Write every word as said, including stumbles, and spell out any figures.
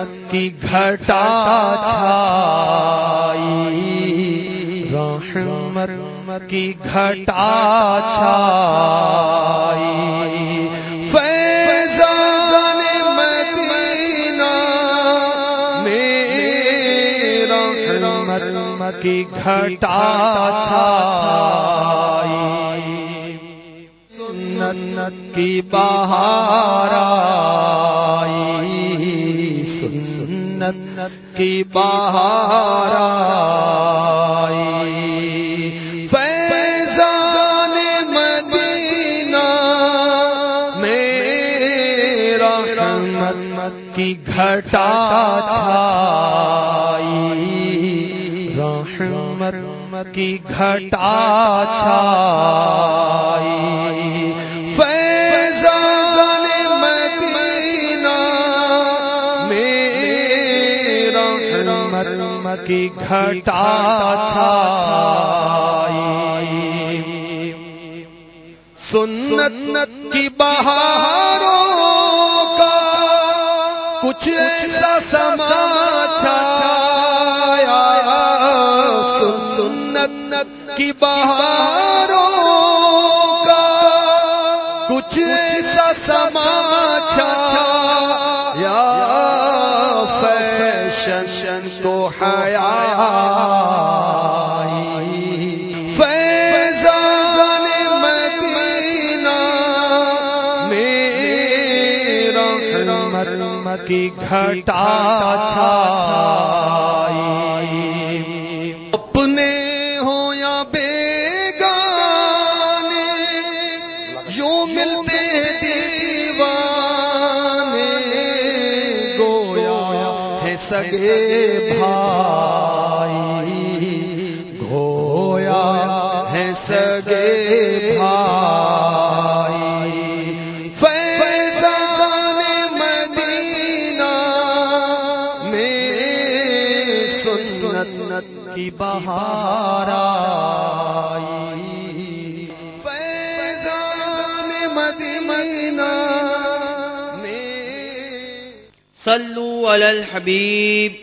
کی گھٹا چھائی، رحمت کی گھٹا چھائی، فیضان مدینہ میں رحمت کی گھٹا چھائی، سنت کی بہار آئی، سنت کی بہار آئی، فیضان مدینہ میں رحمت کی گھٹا چھائی، رحمت کی گھٹا چھائی، فیضان مدینہ میں رحمت کی گھٹا چھائی، سنت کی بہاروں کا کچھ ایسا سما چھایا، سنت کی بہاروں کا کچھ ایسا سما چھایا، فیشن تو حیا آئی، فیضان مدینہ میں رحمت کی گھٹا چھائی، اپنے ہوں یا بیگانے یوں ملتے دیوانے، گویا ہے سگے بھائی، گویا ہے سگے بھائی، فیضان مدینہ میں سنت کی بہار آئی، فیضان مدینہ میں صلوا علی الحبیب